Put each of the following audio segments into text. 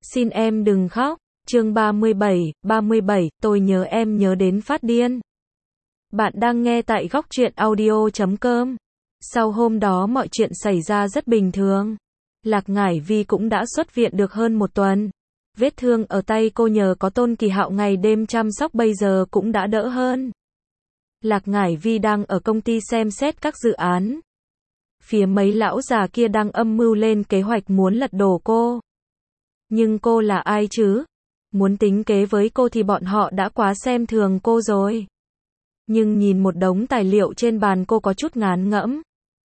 Xin em đừng khóc. Chương 37, tôi nhớ em nhớ đến phát điên. Bạn đang nghe tại góc truyện audio.com. Sau hôm đó mọi chuyện xảy ra rất bình thường. Lạc Ngải Vi cũng đã xuất viện được hơn một tuần. Vết thương ở tay cô nhờ có Tôn Kỳ Hạo ngày đêm chăm sóc bây giờ cũng đã đỡ hơn. Lạc Ngải Vi đang ở công ty xem xét các dự án. Phía mấy lão già kia đang âm mưu lên kế hoạch muốn lật đổ cô. Nhưng cô là ai chứ? Muốn tính kế với cô thì bọn họ đã quá xem thường cô rồi. Nhưng nhìn một đống tài liệu trên bàn cô có chút ngán ngẫm.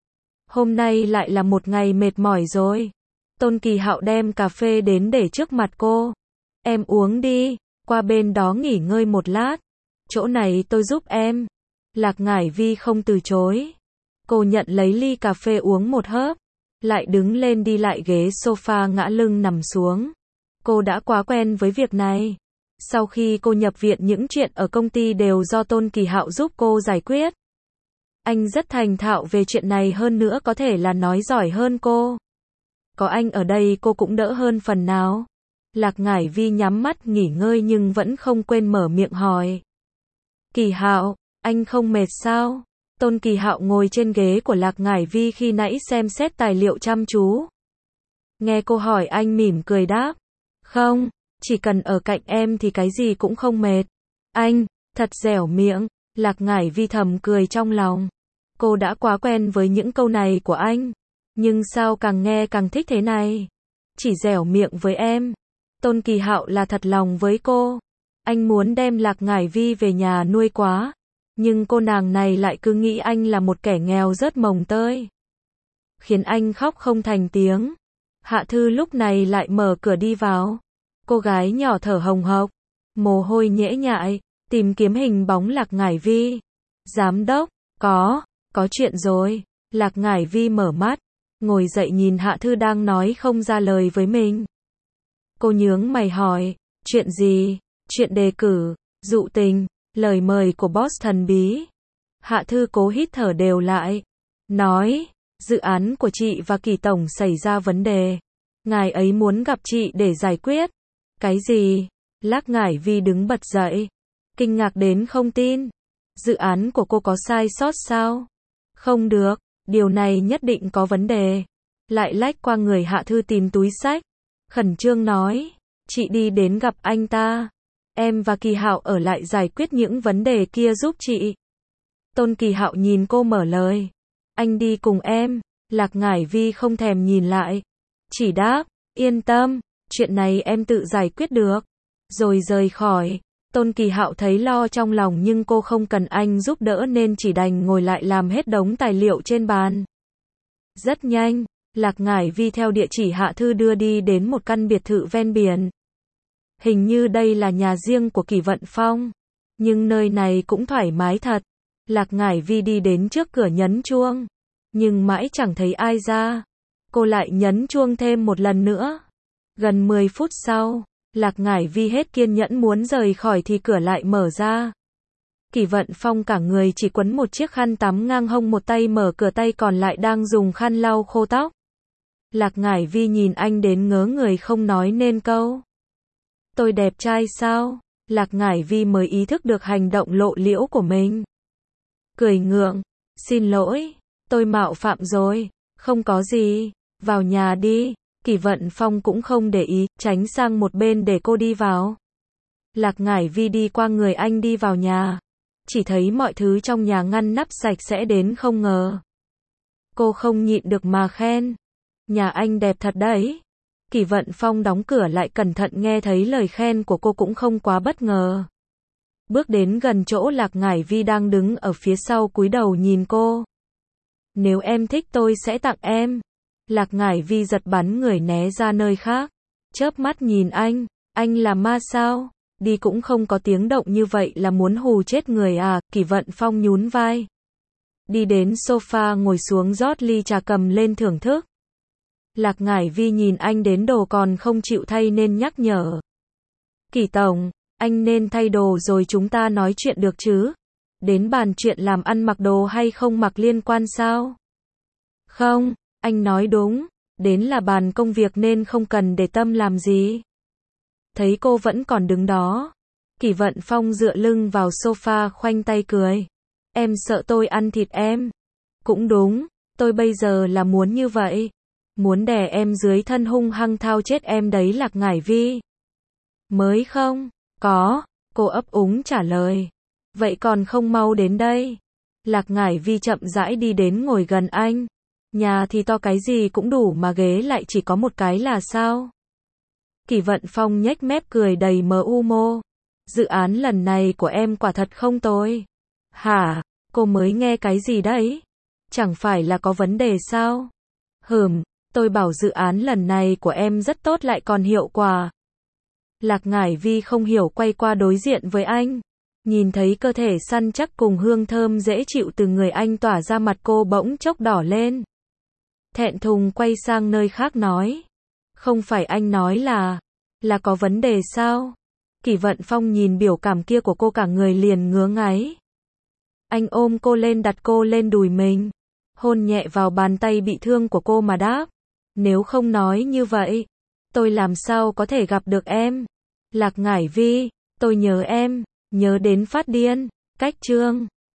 Hôm nay lại là một ngày mệt mỏi rồi. Tôn Kỳ Hạo đem cà phê đến để trước mặt cô. Em uống đi, qua bên đó nghỉ ngơi một lát. Chỗ này tôi giúp em. Lạc Ngải Vi không từ chối. Cô nhận lấy ly cà phê uống một hớp. Lại đứng lên đi lại ghế sofa ngã lưng nằm xuống. Cô đã quá quen với việc này. Sau khi cô nhập viện những chuyện ở công ty đều do Tôn Kỳ Hạo giúp cô giải quyết. Anh rất thành thạo về chuyện này hơn nữa có thể là nói giỏi hơn cô. Có anh ở đây cô cũng đỡ hơn phần nào. Lạc Ngải Vi nhắm mắt nghỉ ngơi nhưng vẫn không quên mở miệng hỏi. Kỳ Hạo, anh không mệt sao? Tôn Kỳ Hạo ngồi trên ghế của Lạc Ngải Vi khi nãy xem xét tài liệu chăm chú. Nghe cô hỏi anh mỉm cười đáp. Không, chỉ cần ở cạnh em thì cái gì cũng không mệt. Anh, thật dẻo miệng. Lạc Ngải Vi thầm cười trong lòng. Cô đã quá quen với những câu này của anh. Nhưng sao càng nghe càng thích thế này? Chỉ dẻo miệng với em. Tôn Kỳ Hạo là thật lòng với cô. Anh muốn đem Lạc Ngải Vi về nhà nuôi quá. Nhưng cô nàng này lại cứ nghĩ anh là một kẻ nghèo rớt mồng tơi. Khiến anh khóc không thành tiếng. Hạ Thư lúc này lại mở cửa đi vào. Cô gái nhỏ thở hồng hộc. Mồ hôi nhễ nhại. Tìm kiếm hình bóng Lạc Ngải Vi. Giám đốc, có chuyện rồi. Lạc Ngải Vi mở mắt. Ngồi dậy nhìn Hạ Thư đang nói không ra lời với mình. Cô nhướng mày hỏi. Chuyện gì? Chuyện đề cử, dụ tình, lời mời của boss thần bí. Hạ Thư cố hít thở đều lại. Nói, dự án của chị và Kỳ tổng xảy ra vấn đề. Ngài ấy muốn gặp chị để giải quyết. Cái gì? Lạc Ngải Vi đứng bật dậy. Kinh ngạc đến không tin. Dự án của cô có sai sót sao? Không được, điều này nhất định có vấn đề. Lại lách qua người Hạ Thư tìm túi xách. Khẩn trương nói, chị đi đến gặp anh ta. Em và Kỳ Hạo ở lại giải quyết những vấn đề kia giúp chị. Tôn Kỳ Hạo nhìn cô mở lời. Anh đi cùng em. Lạc Ngải Vi không thèm nhìn lại. Chỉ đáp, yên tâm, chuyện này em tự giải quyết được. Rồi rời khỏi. Tôn Kỳ Hạo thấy lo trong lòng nhưng cô không cần anh giúp đỡ nên chỉ đành ngồi lại làm hết đống tài liệu trên bàn. Rất nhanh, Lạc Ngải Vi theo địa chỉ Hạ Thư đưa đi đến một căn biệt thự ven biển. Hình như đây là nhà riêng của Kỷ Vận Phong. Nhưng nơi này cũng thoải mái thật. Lạc Ngải Vi đi đến trước cửa nhấn chuông. Nhưng mãi chẳng thấy ai ra. Cô lại nhấn chuông thêm một lần nữa. Gần 10 phút sau, Lạc Ngải Vi hết kiên nhẫn muốn rời khỏi thì cửa lại mở ra. Kỷ Vận Phong cả người chỉ quấn một chiếc khăn tắm ngang hông, một tay mở cửa, tay còn lại đang dùng khăn lau khô tóc. Lạc Ngải Vi nhìn anh đến ngớ người không nói nên câu. Tôi đẹp trai sao? Lạc Ngải Vi mới ý thức được hành động lộ liễu của mình. Cười ngượng. Xin lỗi, tôi mạo phạm rồi. Không có gì, vào nhà đi. Kỷ Vận Phong cũng không để ý, tránh sang một bên để cô đi vào. Lạc Ngải Vi đi qua người anh đi vào nhà. Chỉ thấy mọi thứ trong nhà ngăn nắp sạch sẽ đến không ngờ. Cô không nhịn được mà khen. Nhà anh đẹp thật đấy. Kỷ Vận Phong đóng cửa lại cẩn thận, nghe thấy lời khen của cô cũng không quá bất ngờ. Bước đến gần chỗ Lạc Ngải Vi đang đứng ở phía sau, cúi đầu nhìn cô. Nếu em thích tôi sẽ tặng em. Lạc Ngải Vi giật bắn người né ra nơi khác. Chớp mắt nhìn anh là ma sao? Đi cũng không có tiếng động như vậy là muốn hù chết người à? Kỷ Vận Phong nhún vai. Đi đến sofa ngồi xuống rót ly trà cầm lên thưởng thức. Lạc Ngải Vi nhìn anh đến đồ còn không chịu thay nên nhắc nhở. Kỷ tổng, anh nên thay đồ rồi chúng ta nói chuyện được chứ? Đến bàn chuyện làm ăn mặc đồ hay không mặc liên quan sao? Không, anh nói đúng, đến là bàn công việc nên không cần để tâm làm gì. thấy cô vẫn còn đứng đó. Kỷ Vận Phong dựa lưng vào sofa khoanh tay cười. Em sợ tôi ăn thịt em. Cũng đúng, tôi bây giờ là muốn như vậy. Muốn đè em dưới thân hung hăng thao chết em đấy Lạc Ngải Vi. Mới không? Có, cô ấp úng trả lời. Vậy còn không mau đến đây. Lạc Ngải Vi chậm rãi đi đến ngồi gần anh. Nhà thì to cái gì cũng đủ mà ghế lại chỉ có một cái là sao? Kỷ Vận Phong nhếch mép cười đầy mưu. Dự án lần này của em quả thật không tồi. Hả? Cô mới nghe cái gì đấy? Chẳng phải là có vấn đề sao? Tôi bảo dự án lần này của em rất tốt lại còn hiệu quả. Lạc Ngải Vi không hiểu quay qua đối diện với anh. Nhìn thấy cơ thể săn chắc cùng hương thơm dễ chịu từ người anh tỏa ra, mặt cô bỗng chốc đỏ lên. Thẹn thùng quay sang nơi khác nói. Không phải anh nói là có vấn đề sao? Kỷ Vận Phong nhìn biểu cảm kia của cô cả người liền ngứa ngáy. Anh ôm cô lên đặt cô lên đùi mình. Hôn nhẹ vào bàn tay bị thương của cô mà đáp. Nếu không nói như vậy, tôi làm sao có thể gặp được em? Lạc Ngải Vi, tôi nhớ em, nhớ đến phát điên. Cách chương